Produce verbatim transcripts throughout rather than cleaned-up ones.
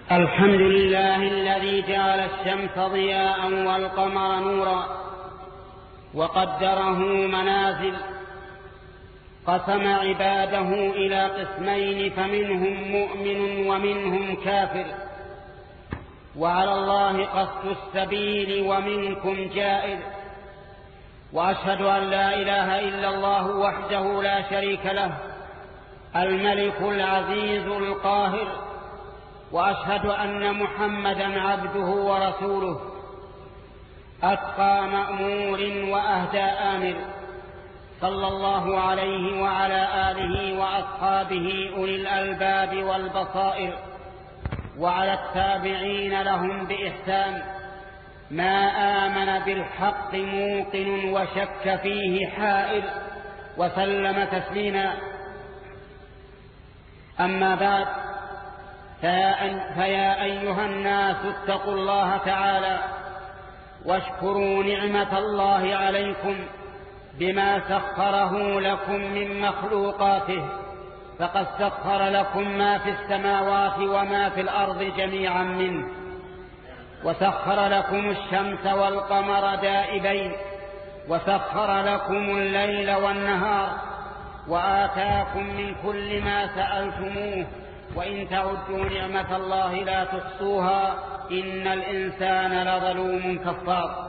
الحمد لله الذي جعل الشمس ضياء والقمر نورا وقدره منازل، قسم عباده إلى قسمين فمنهم مؤمن ومنهم كافر، وعلى الله قصد السبيل ومنكم جائر. وأشهد أن لا إله إلا الله وحده لا شريك له الملك العزيز القاهر، وأشهد أن محمدا عبده ورسوله أتقى مأمور وأهدى آمر، صلى الله عليه وعلى آله وأصحابه أولي الألباب والبصائر، وعلى التابعين لهم بإحسان، ما آمن بالحق موقن وشك فيه حائر، وسلم تسليما. أما بعد، فيا أيها الناس اتقوا الله تعالى واشكروا نعمة الله عليكم بما سخره لكم من مخلوقاته، فقد سخر لكم ما في السماوات وما في الأرض جميعا منه، وسخر لكم الشمس والقمر دائبين، وسخر لكم الليل والنهار، وآتاكم من كل ما سألتموه، وإن تعدوا نعمة الله لا تحصوها، إن الإنسان لظلوم كفار.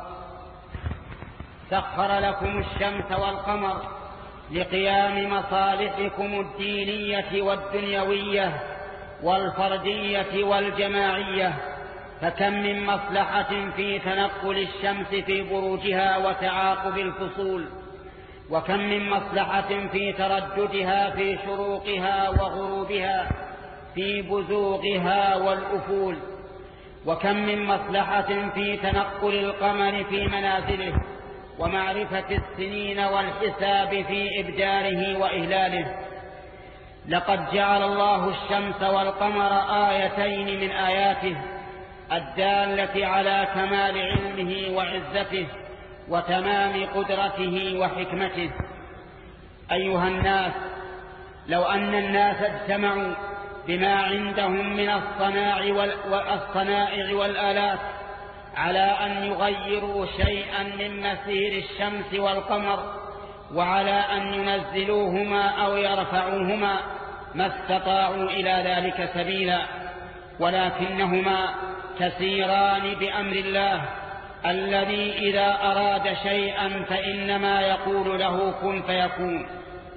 سخر لكم الشمس والقمر لقيام مصالحكم الدينية والدنيوية والفردية والجماعية، فكم من مصلحة في تنقل الشمس في بروجها وتعاقب الفصول، وكم من مصلحة في ترددها في شروقها وغروبها في بزوغها والأفول، وكم من مصلحة في تنقل القمر في منازله ومعرفة السنين والحساب في إبداره وإهلاله. لقد جعل الله الشمس والقمر آيتين من آياته الدالة على كمال علمه وعزته وتمام قدرته وحكمته. أيها الناس، لو أن الناس اجتمعوا بما عندهم من الصنائع والآلات على أن يغيروا شيئا من مسير الشمس والقمر وعلى أن ينزلوهما أو يرفعوهما، ما استطاعوا إلى ذلك سبيلا، ولكنهما تسيران بأمر الله الذي إذا أراد شيئا فإنما يقول له كن فيكون.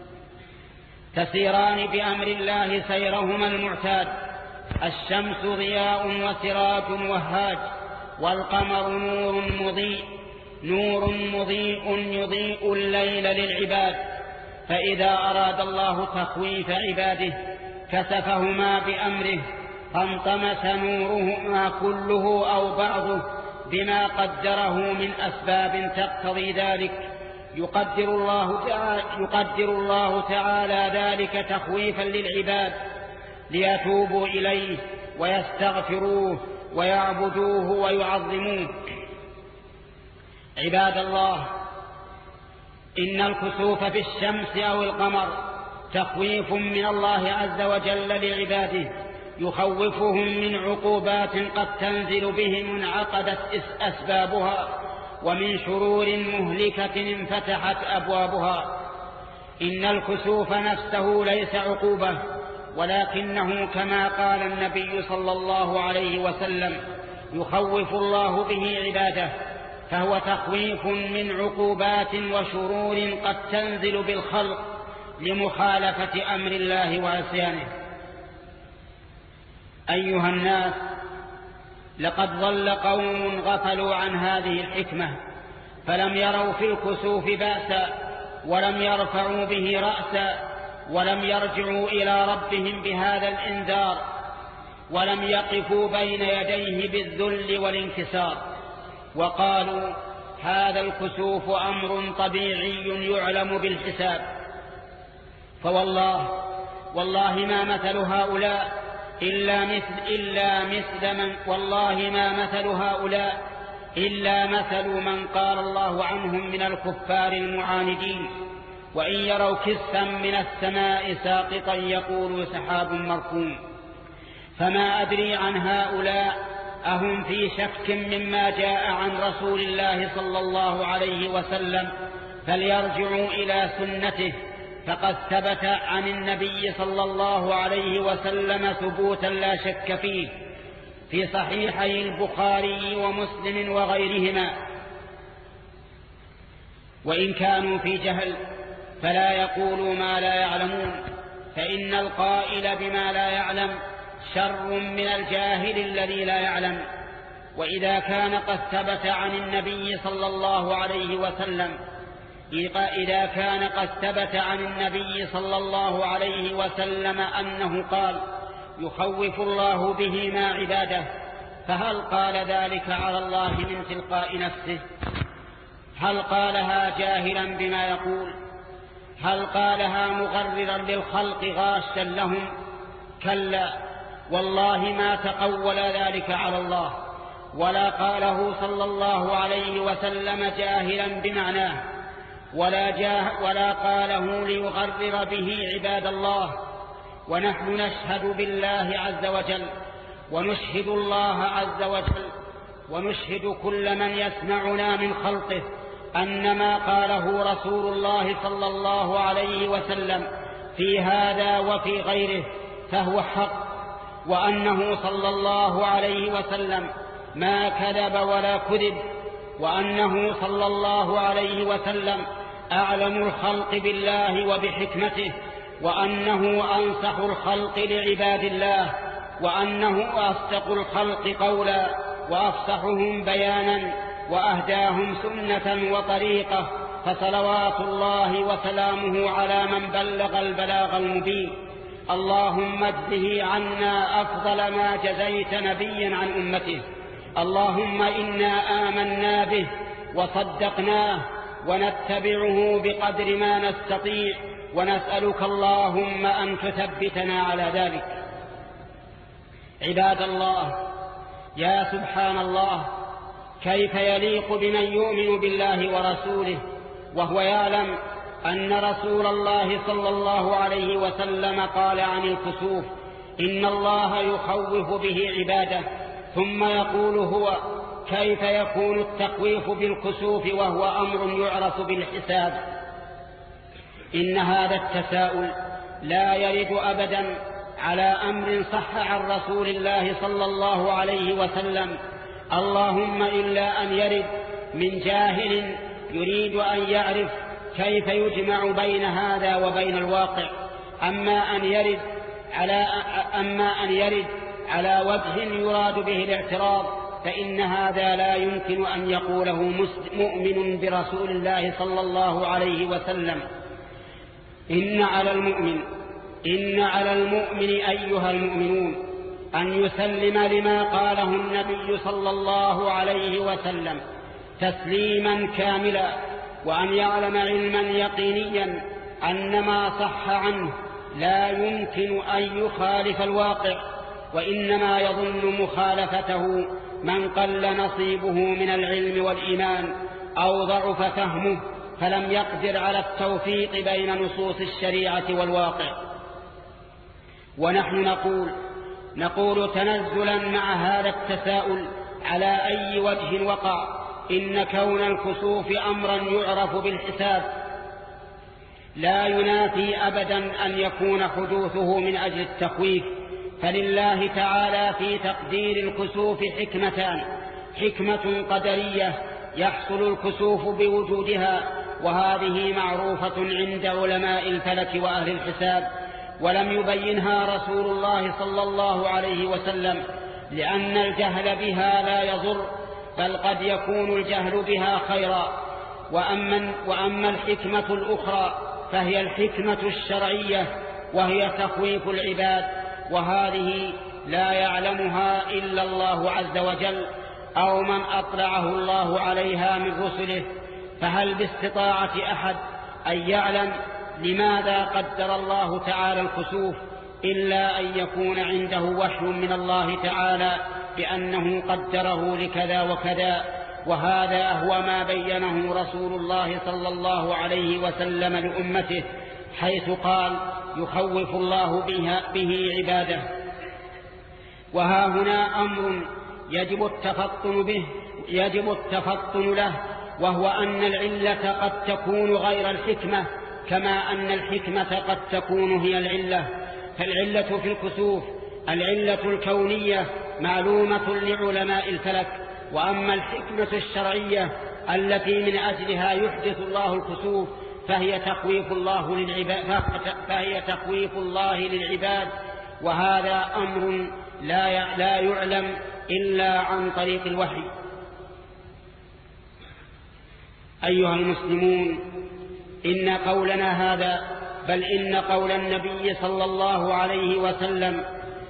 تسيران بأمر الله سيرهما المعتاد، الشمس ضياء وسراج وهاج، والقمر نور مضيء نور مضيء يضيء الليل للعباد، فإذا أراد الله تخويف عباده كسفهما بأمره، فانطمس نورهما كله أو بعضه بما قدره من أسباب تقتضي ذلك. يقدر الله تعالى, يقدر الله تعالى ذلك تخويفا للعباد ليتوبوا إليه ويستغفروه ويعبدوه ويعظموه. عباد الله، إن الكسوف في الشمس أو القمر تخويف من الله عز وجل لعباده، يخوفهم من عقوبات قد تنزل بهم انعقدت أسبابها، ومن شرور مهلكة انفتحت أبوابها. إن الكسوف نفسه ليس عقوبة، ولكنه كما قال النبي صلى الله عليه وسلم يخوف الله به عباده، فهو تخويف من عقوبات وشرور قد تنزل بالخلق لمخالفة أمر الله وعصيانه. أيها الناس، لقد ضل قوم غفلوا عن هذه الحكمة، فلم يروا في الكسوف بأسا، ولم يرفعوا به رأسا، ولم يرجعوا إلى ربهم بهذا الإنذار، ولم يقفوا بين يديه بالذل والانكسار، وقالوا هذا الكسوف أمر طبيعي يعلم بالحساب. فوالله والله ما مثل هؤلاء إلا مثل, إلا مثل من والله ما مثل هؤلاء إلا مثل من قال الله عنهم من الكفار المعاندين، وإن يروا كسفا من السماء ساقطا يقولوا سحاب مركوم. فما أدري عن هؤلاء أهم في شك مما جاء عن رسول الله صلى الله عليه وسلم، فليرجعوا إلى سنته، فقد ثبت عن النبي صلى الله عليه وسلم ثبوتا لا شك فيه في صحيحي البخاري ومسلم وغيرهما. وإن كانوا في جهل فلا يقولوا ما لا يعلمون، فإن القائل بما لا يعلم شر من الجاهل الذي لا يعلم. وإذا كان قد ثبت عن النبي صلى الله عليه وسلم إذا كان قد ثبت عن النبي صلى الله عليه وسلم أنه قال يخوف الله به ما عباده، فهل قال ذلك على الله من تلقاء نفسه؟ هل قالها جاهلا بما يقول؟ هل قالها مغررا للخلق غاشا لهم؟ كلا والله ما تقول ذلك على الله، ولا قاله صلى الله عليه وسلم جاهلا بمعناه، ولا, جاه ولا قاله ليغرر به عباد الله. ونحن نشهد بالله عز وجل ونشهد الله عز وجل ونشهد كل من يسمعنا من خلقه أن ما قاله رسول الله صلى الله عليه وسلم في هذا وفي غيره فهو حق، وأنه صلى الله عليه وسلم ما كذب ولا كذب، وأنه صلى الله عليه وسلم أعلم الخلق بالله وبحكمته، وأنه أنصح الخلق لعباد الله، وأنه أصدق الخلق قولا وأفصحهم بيانا وأهداهم سنة وطريقة، فصلوات الله وسلامه على من بلغ البلاغ المبين. اللهم اجزه عنا أفضل ما جزيت نبيا عن أمته. اللهم إنا آمنا به وصدقناه ونتبعه بقدر ما نستطيع، ونسألك اللهم أن تثبتنا على ذلك. عباد الله، يا سبحان الله، كيف يليق بمن يؤمن بالله ورسوله وهو يعلم أن رسول الله صلى الله عليه وسلم قال عن الكسوف إن الله يخوف به عباده، ثم يقول هو كيف يكون التخويف بالكسوف وهو أمر يعرف بالحساب؟ إن هذا التساؤل لا يرد أبدا على أمر صح عن رسول الله صلى الله عليه وسلم، اللهم إلا أن يرد من جاهل يريد أن يعرف كيف يجمع بين هذا وبين الواقع. أما أن يرد على أما أن يرد على وجه يراد به الاعتراض فإن هذا لا يمكن أن يقوله مؤمن برسول الله صلى الله عليه وسلم. إن على المؤمن إن على المؤمن أيها المؤمنون أن يسلم لما قاله النبي صلى الله عليه وسلم تسليما كاملا، وأن يعلم علما يقينيا أن ما صح عنه لا يمكن أن يخالف الواقع، وإنما يظن مخالفته من قل نصيبه من العلم والإيمان أو ضعف فهمه فلم يقدر على التوفيق بين نصوص الشريعة والواقع. ونحن نقول نقول تنزلا مع هذا التساؤل على أي وجه وقع إن كون الكسوف أمرا يعرف بالحساب لا ينافي أبدا أن يكون حدوثه من أجل التخويف، فلله تعالى في تقدير الكسوف حكمتان: حكمة قدرية يحصل الكسوف بوجودها، وهذه معروفة عند علماء الفلك وأهل الحساب، ولم يبينها رسول الله صلى الله عليه وسلم، لأن الجهل بها لا يضر، بل قد يكون الجهل بها خيرا. وأما, وأما الحكمة الأخرى فهي الحكمة الشرعية، وهي تخويف العباد، وهذه لا يعلمها إلا الله عز وجل أو من أطلعه الله عليها من رسله. فهل باستطاعة أحد أن يعلم لماذا قدر الله تعالى الكسوف إلا أن يكون عنده وحي من الله تعالى بأنه قدره لكذا وكذا؟ وهذا هو ما بينه رسول الله صلى الله عليه وسلم لأمته، حيث قال يخوف الله بها به عباده. وها هنا أمر يجب التفطن به يجب التفطن له، وهو أن العلة قد تكون غير الحكمة، كما أن الحكمة قد تكون هي العلة. فالعلة في الكسوف العلة الكونية معلومة لعلماء الفلك، وأما الحكمة الشرعية التي من أجلها يحدث الله الكسوف فهي تخويف الله للعباد فهي تخويف الله للعباد وهذا أمر لا لا يعلم إلا عن طريق الوحي. أيها المسلمون، إن قولنا هذا بل إن قول النبي صلى الله عليه وسلم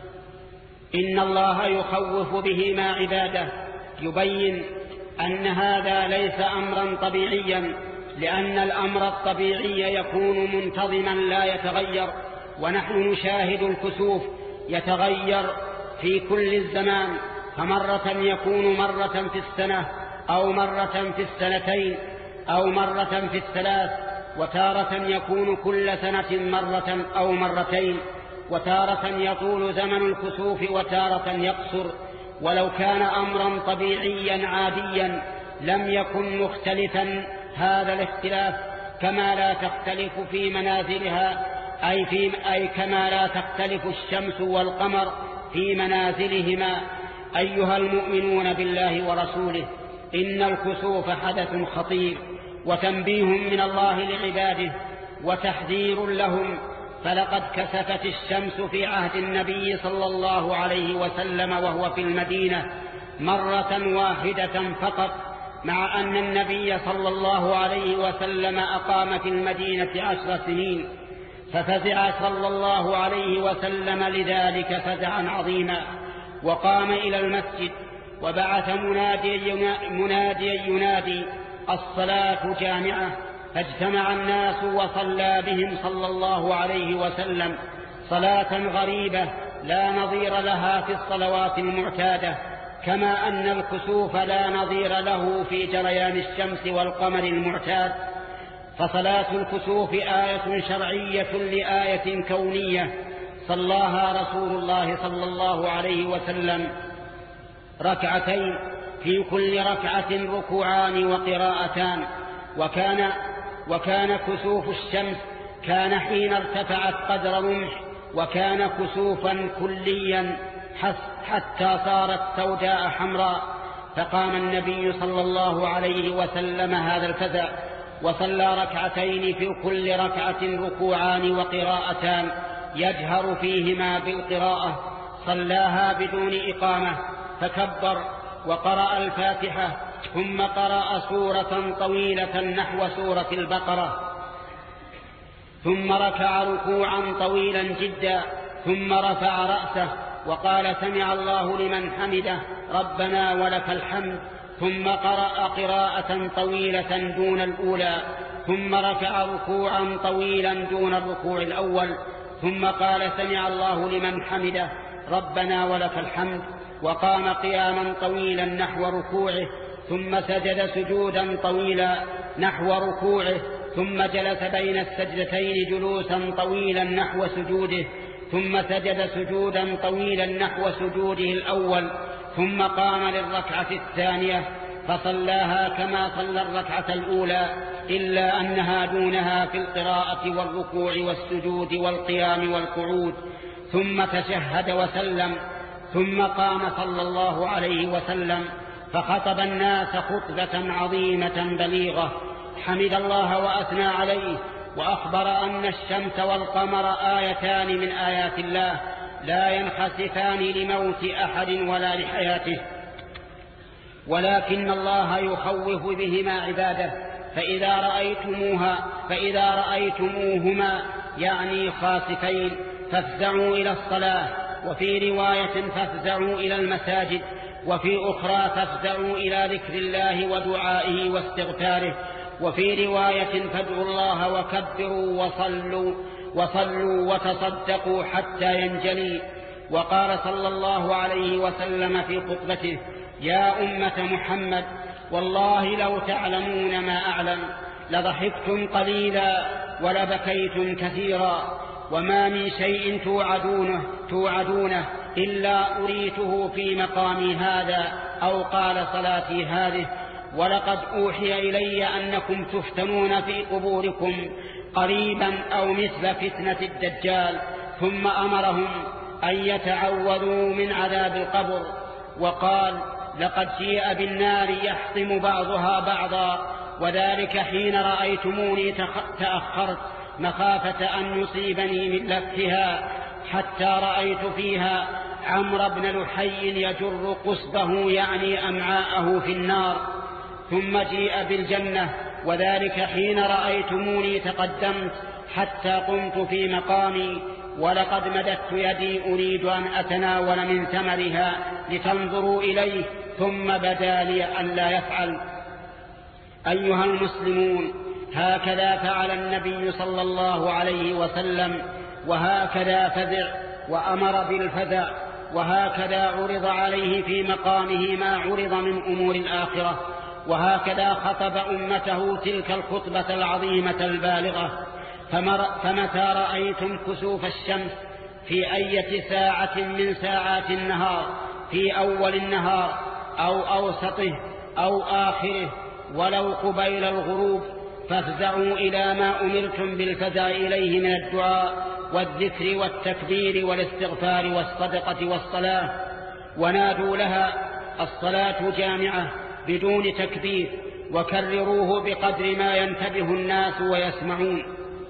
إن الله يخوف به ما عباده يبين أن هذا ليس أمرا طبيعيا، لأن الأمر الطبيعي يكون منتظما لا يتغير، ونحن نشاهد الكسوف يتغير في كل الزمان، فمرة يكون مرة في السنة أو مرة في السنتين أو مرة في الثلاث، وتارة يكون كل سنة مرة أو مرتين، وتارة يطول زمن الكسوف وتارة يقصر. ولو كان أمرا طبيعيا عاديا لم يكن مختلفا هذا الاختلاف، كما لا تختلف في منازلها أي, في أي كما لا تختلف الشمس والقمر في منازلهما. أيها المؤمنون بالله ورسوله، إن الكسوف حدث خطير وتنبيه من الله لعباده وتحذير لهم، فلقد كسفت الشمس في عهد النبي صلى الله عليه وسلم وهو في المدينة مرة واحدة فقط، مع أن النبي صلى الله عليه وسلم أقام في المدينة عشر سنين، ففزع صلى الله عليه وسلم لذلك فزعا عظيما، وقام إلى المسجد وبعث مناديا منادي ينادي الصلاة جامعة، فاجتمع الناس وصلى بهم صلى الله عليه وسلم صلاة غريبة لا نظير لها في الصلوات المعتادة، كما أن الكسوف لا نظير له في جريان الشمس والقمر المعتاد. فصلاة الكسوف آية شرعية لآية كونية صلاها رسول الله صلى الله عليه وسلم ركعتين، في كل ركعة ركوعان وقراءتان، وكان وكان كسوف الشمس كان حين ارتفعت قدر رمح، وكان كسوفا كليا حتى صارت سوداء حمراء، فقام النبي صلى الله عليه وسلم هذا الفزع وصلى ركعتين في كل ركعة ركوعان وقراءتان يجهر فيهما بالقراءة، صلاها بدون إقامة، فكبر وقرأ الفاتحة، ثم قرأ سورة طويلة نحو سورة البقرة، ثم ركع ركوعا طويلا جدا، ثم رفع رأسه وقال سمع الله لمن حمده ربنا ولك الحمد، ثم قرأ قراءة طويلة دون الأولى، ثم ركع ركوعا طويلا دون الركوع الأول، ثم قال سمع الله لمن حمده ربنا ولك الحمد، وقام قياما طويلا نحو ركوعه، ثم سجد سجودا طويلا نحو ركوعه، ثم جلس بين السجدتين جلوسا طويلا نحو سجوده، ثم سجد سجودا طويلا نحو سجوده الأول، ثم قام للركعة الثانية فصلاها كما صلى الركعة الأولى، إلا أنها دونها في القراءة والركوع والسجود والقيام والقعود، ثم تشهد وسلم، ثم قام صلى الله عليه وسلم فخطب الناس خطبة عظيمة بليغة، حمد الله وأثنى عليه، وأخبر أن الشمس والقمر آيتان من آيات الله لا ينخسفان لموت أحد ولا لحياته، ولكن الله يخوف بهما عباده، فإذا رأيتموها فإذا رأيتموهما يعني خاسفين فافزعوا إلى الصلاة، وفي رواية فافزعوا إلى المساجد، وفي أخرى فافزعوا إلى ذكر الله ودعائه واستغفاره، وفي رواية فادعوا الله وكبروا وصلوا وصلوا وتصدقوا حتى ينجلي. وقال صلى الله عليه وسلم في خطبته يا أمة محمد والله لو تعلمون ما أعلم لضحكتم قليلا ولبكيتم كثيرا، وما من شيء توعدونه, توعدونه إلا أريته في مقامي هذا أو قال صلاتي هذه. ولقد أوحي إلي أنكم تفتنون في قبوركم قريبا أو مثل فتنة الدجال. ثم أمرهم أن يتعوذوا من عذاب القبر. وقال لقد جيء بالنار يحطم بعضها بعضا، وذلك حين رأيتموني تأخرت مخافة أن يصيبني من لفتها، حتى رأيت فيها عمرو بن لحي يجر قصبه يعني أمعاءه في النار. ثم جيء بالجنة، وذلك حين رأيتموني تقدمت حتى قمت في مقامي، ولقد مددت يدي أريد أن أتناول من ثمرها لتنظروا إليه، ثم بدا لي أن لا يفعل. أيها المسلمون، هكذا فعل النبي صلى الله عليه وسلم، وهكذا فزع وأمر بالفزع، وهكذا عرض عليه في مقامه ما عرض من أمور الآخرة، وهكذا خطب أمته تلك الخطبة العظيمة البالغة. فمتى رأيتم كسوف الشمس في أي ساعة من ساعات النهار، في أول النهار أو أوسطه أو آخره ولو قبيل الغروب، فافزعوا إلى ما أمرتم بالفزع إليه من الدعاء والذكر والتكبير والاستغفار والصدقة والصلاة، ونادوا لها الصلاة جامعة بدون تكبير، وكرروه بقدر ما ينتبه الناس ويسمعون.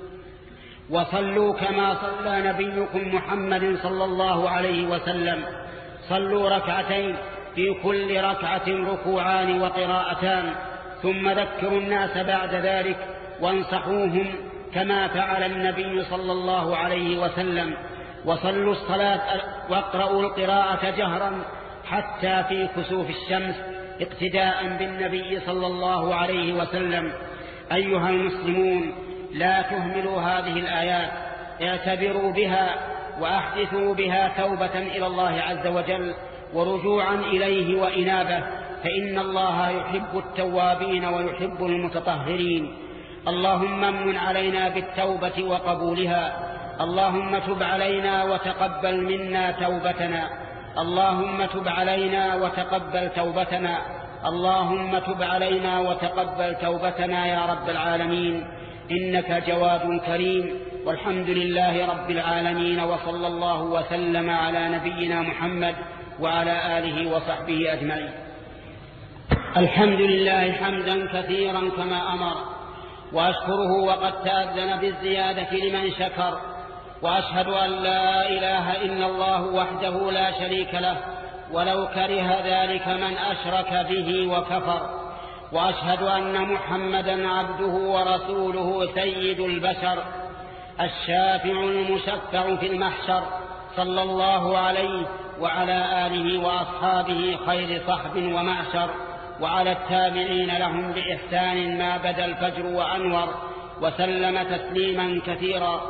وصلوا كما صلى نبيكم محمد صلى الله عليه وسلم، صلوا ركعتين في كل ركعة ركوعان وقراءتان، ثم ذكروا الناس بعد ذلك وانصحوهم كما فعل النبي صلى الله عليه وسلم. وصلوا الصلاة واقرأوا القراءة جهرا حتى في كسوف الشمس اقتداء بالنبي صلى الله عليه وسلم. أيها المسلمون، لا تهملوا هذه الآيات، اعتبروا بها وأحدثوا بها توبة إلى الله عز وجل ورجوعا إليه وإنابة، فإن الله يحب التوابين ويحب المتطهرين. اللهم امن علينا بالتوبة وقبولها، اللهم تب علينا وتقبل منا توبتنا، اللهم تب علينا وتقبل توبتنا، اللهم تب علينا وتقبل توبتنا يا رب العالمين، إنك جواد كريم. والحمد لله رب العالمين، وصلى الله وسلم على نبينا محمد وعلى آله وصحبه أجمعين. الحمد لله حمدا كثيرا كما أمر، وأشكره وقد تأذن بالزيادة لمن شكر، وأشهد أن لا إله إلا الله وحده لا شريك له، ولو كره ذلك من أشرك به وكفر. وأشهد أن محمدا عبده ورسوله سيد البشر، الشافع المشفع في المحشر، صلى الله عليه وعلى آله وأصحابه خير صحب ومعشر، وعلى التابعين لهم بإحسان ما بدا الفجر وأنور، وسلم تسليما كثيرا.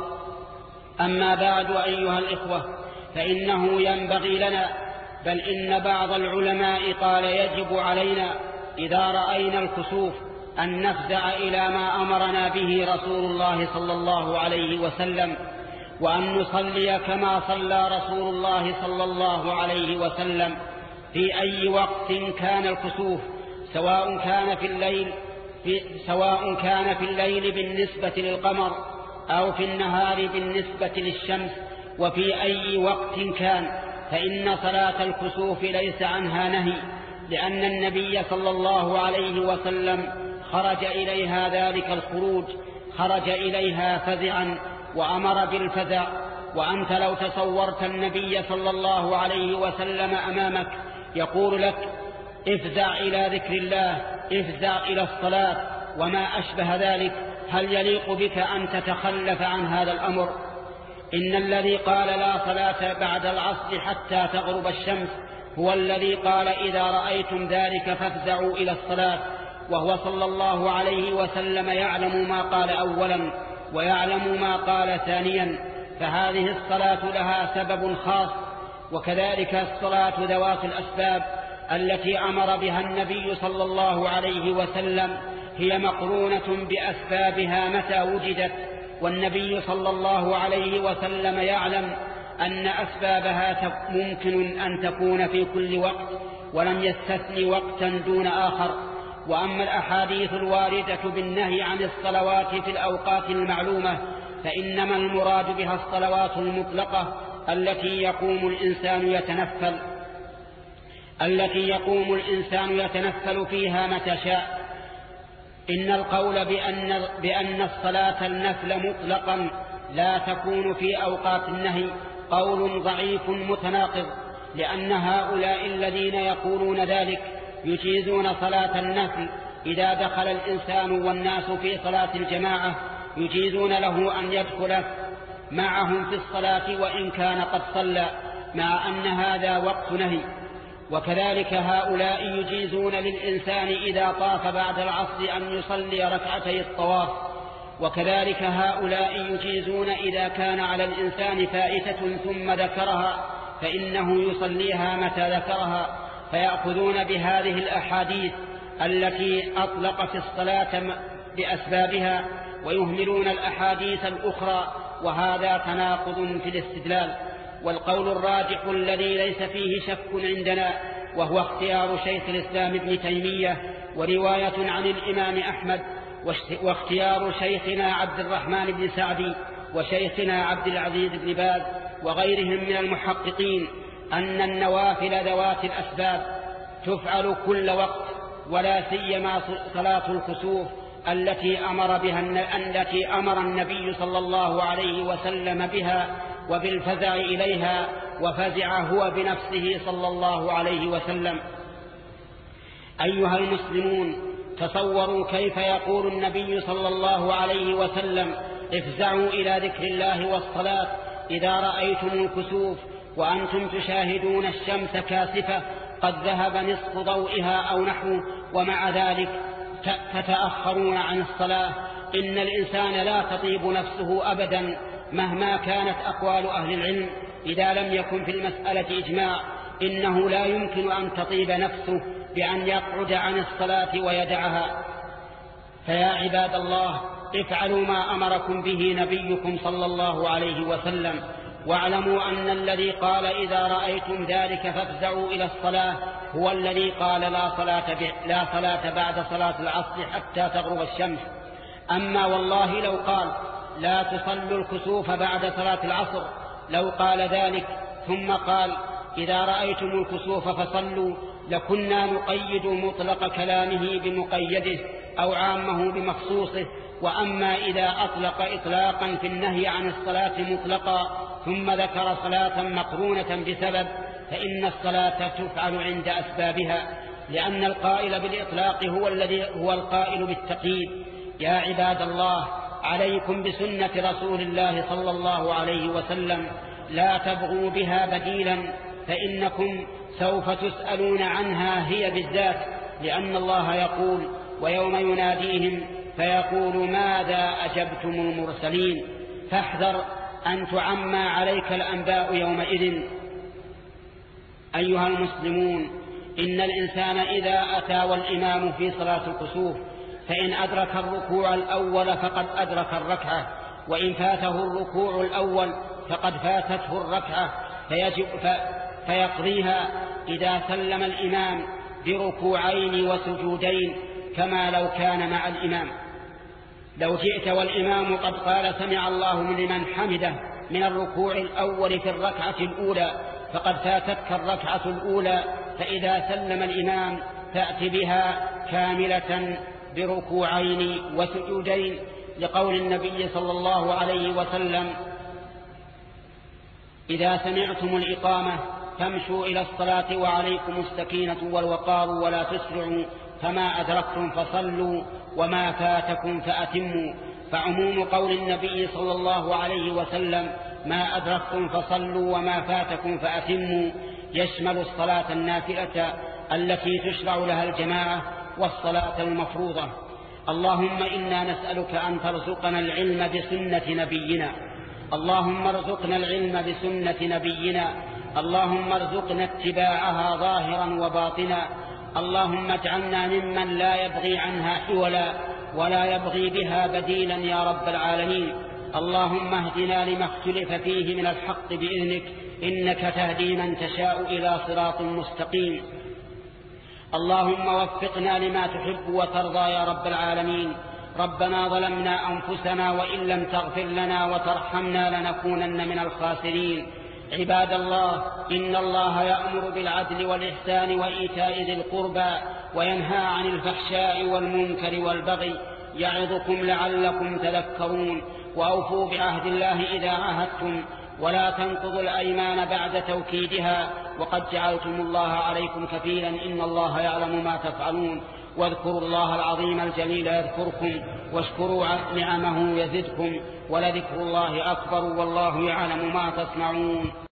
أما بعد أيها الإخوة، فإنه ينبغي لنا، بل إن بعض العلماء قال يجب علينا إذا رأينا الكسوف أن نفزع إلى ما أمرنا به رسول الله صلى الله عليه وسلم، وأن نصلي كما صلى رسول الله صلى الله عليه وسلم في أي وقت كان الكسوف، سواء كان في الليل في سواء كان في الليل بالنسبة للقمر أو في النهار بالنسبة للشمس، وفي أي وقت كان، فإن صلاة الكسوف ليس عنها نهي، لأن النبي صلى الله عليه وسلم خرج إليها ذلك الخروج، خرج إليها فزعا وأمر بالفزع. وأنت لو تصورت النبي صلى الله عليه وسلم أمامك يقول لك افزع إلى ذكر الله، افزع إلى الصلاة وما أشبه ذلك، هل يليق بك أن تتخلف عن هذا الأمر؟ إن الذي قال لا صلاة بعد العصر حتى تغرب الشمس هو الذي قال إذا رأيتم ذلك فافزعوا إلى الصلاة، وهو صلى الله عليه وسلم يعلم ما قال أولا ويعلم ما قال ثانيا، فهذه الصلاة لها سبب خاص. وكذلك الصلاة ذوات الأسباب التي أمر بها النبي صلى الله عليه وسلم هي مقرونة بأسبابها متى وجدت، والنبي صلى الله عليه وسلم يعلم أن أسبابها ممكن أن تكون في كل وقت ولم يستثن وقتا دون آخر. وأما الأحاديث الواردة بالنهي عن الصلوات في الأوقات المعلومة فإنما المراد بها الصلوات المطلقة التي يقوم الإنسان يتنفل التي يقوم الإنسان يتنفل فيها متى شاء. إن القول بأن, بأن الصلاة النفل مطلقا لا تكون في أوقات النهي قول ضعيف متناقض، لأن هؤلاء الذين يقولون ذلك يجيزون صلاة النفل إذا دخل الإنسان والناس في صلاة الجماعة، يجيزون له أن يدخل معهم في الصلاة وإن كان قد صلى، مع أن هذا وقت نهي. وكذلك هؤلاء يجيزون للإنسان إذا طاف بعد العصر أن يصلي ركعتي الطواف. وكذلك هؤلاء يجيزون إذا كان على الإنسان فائتة ثم ذكرها فإنه يصليها متى ذكرها، فيأخذون بهذه الأحاديث التي أطلقت الصلاة بأسبابها ويهملون الأحاديث الأخرى، وهذا تناقض في الاستدلال. والقول الراجح الذي ليس فيه شك عندنا وهو اختيار شيخ الإسلام ابن تيمية ورواية عن الإمام أحمد واختيار شيخنا عبد الرحمن بن سعدي وشيخنا عبد العزيز بن باز وغيرهم من المحققين أن النوافل ذوات الأسباب تفعل كل وقت، ولا سيما صلاة الكسوف التي أمر بها التي أمر النبي صلى الله عليه وسلم بها وبالفزع إليها، وفزع هو بنفسه صلى الله عليه وسلم. أيها المسلمون، تصوروا كيف يقول النبي صلى الله عليه وسلم: افزعوا إلى ذكر الله والصلاة إذا رأيتم الكسوف وأنتم تشاهدون الشمس كاسفة قد ذهب نصف ضوئها أو نحو، ومع ذلك تتأخرون عن الصلاة. إن الإنسان لا تطيب نفسه أبدا مهما كانت أقوال أهل العلم، إذا لم يكن في المسألة إجماع إنه لا يمكن أن تطيب نفسه بأن يقعد عن الصلاة ويدعها. فيا عباد الله، افعلوا ما أمركم به نبيكم صلى الله عليه وسلم، واعلموا أن الذي قال إذا رأيتم ذلك فافزعوا إلى الصلاة هو الذي قال لا صلاة, لا صلاة بعد صلاة العصر حتى تغرب الشمس. أما والله لو قال لا تصلوا الكسوف بعد صلاة العصر، لو قال ذلك ثم قال إذا رأيتم الكسوف فصلوا، لكنا نقيد مطلق كلامه بمقيده أو عامه بمخصوصه. وأما إذا أطلق إطلاقا في النهي عن الصلاة مطلقا ثم ذكر صلاة مقرونة بسبب، فإن الصلاة تفعل عند أسبابها، لأن القائل بالإطلاق هو الذي هو القائل بالتقييد. يا عباد الله، عليكم بسنة رسول الله صلى الله عليه وسلم، لا تبغوا بها بديلا، فإنكم سوف تسألون عنها هي بالذات، لأن الله يقول: ويوم يناديهم فيقول ماذا أجبتم المرسلين، فاحذر أن تعمى عليك الأنباء يومئذ. أيها المسلمون، إن الإنسان إذا أتى والإمام في صلاة الكسوف فإن أدرك الركوع الأول فقد أدرك الركعة، وإن فاته الركوع الأول فقد فاتته الركعة، فيجب فيقضيها إذا سلم الإمام بركوعين وسجودين كما لو كان مع الإمام. لو جئت والإمام قد قال سمع الله لمن حمده من الركوع الأول في الركعة الأولى فقد فاتتك الركعة الأولى، فإذا سلم الإمام فأت بها كاملة بركوعين وسجودين، لقول النبي صلى الله عليه وسلم: إذا سمعتم الإقامة فامشوا إلى الصلاة وعليكم السكينة والوقار ولا تسرعوا، فما أدركتم فصلوا وما فاتكم فأتموا. فعموم قول النبي صلى الله عليه وسلم ما أدركتم فصلوا وما فاتكم فأتموا يشمل الصلاة النافلة التي تشرع لها الجماعة والصلاة المفروضة. اللهم إنا نسألك أن ترزقنا العلم بسنة نبينا، اللهم ارزقنا العلم بسنة نبينا، اللهم ارزقنا اتباعها ظاهرا وباطنا، اللهم اجعلنا ممن لا يبغي عنها حولا ولا يبغي بها بديلا يا رب العالمين. اللهم اهدنا لما اختلف فيه من الحق بإذنك إنك تهدي من تشاء إلى صراط مستقيم. اللهم وفقنا لما تحب وترضى يا رب العالمين. ربنا ظلمنا أنفسنا وإن لم تغفر لنا وترحمنا لنكونن من الخاسرين. عباد الله، إن الله يأمر بالعدل والإحسان وإيتاء ذي القربى وينهى عن الفحشاء والمنكر والبغي يعظكم لعلكم تذكرون. وأوفوا بعهد الله إذا عاهدتم ولا تنقضوا الأيمان بعد توكيدها وقد جعلتم الله عليكم كفيلا إن الله يعلم ما تفعلون. واذكروا الله العظيم الجليل يذكركم واشكروا نعمه يزدكم ولذكر الله أكبر والله يعلم ما تصنعون.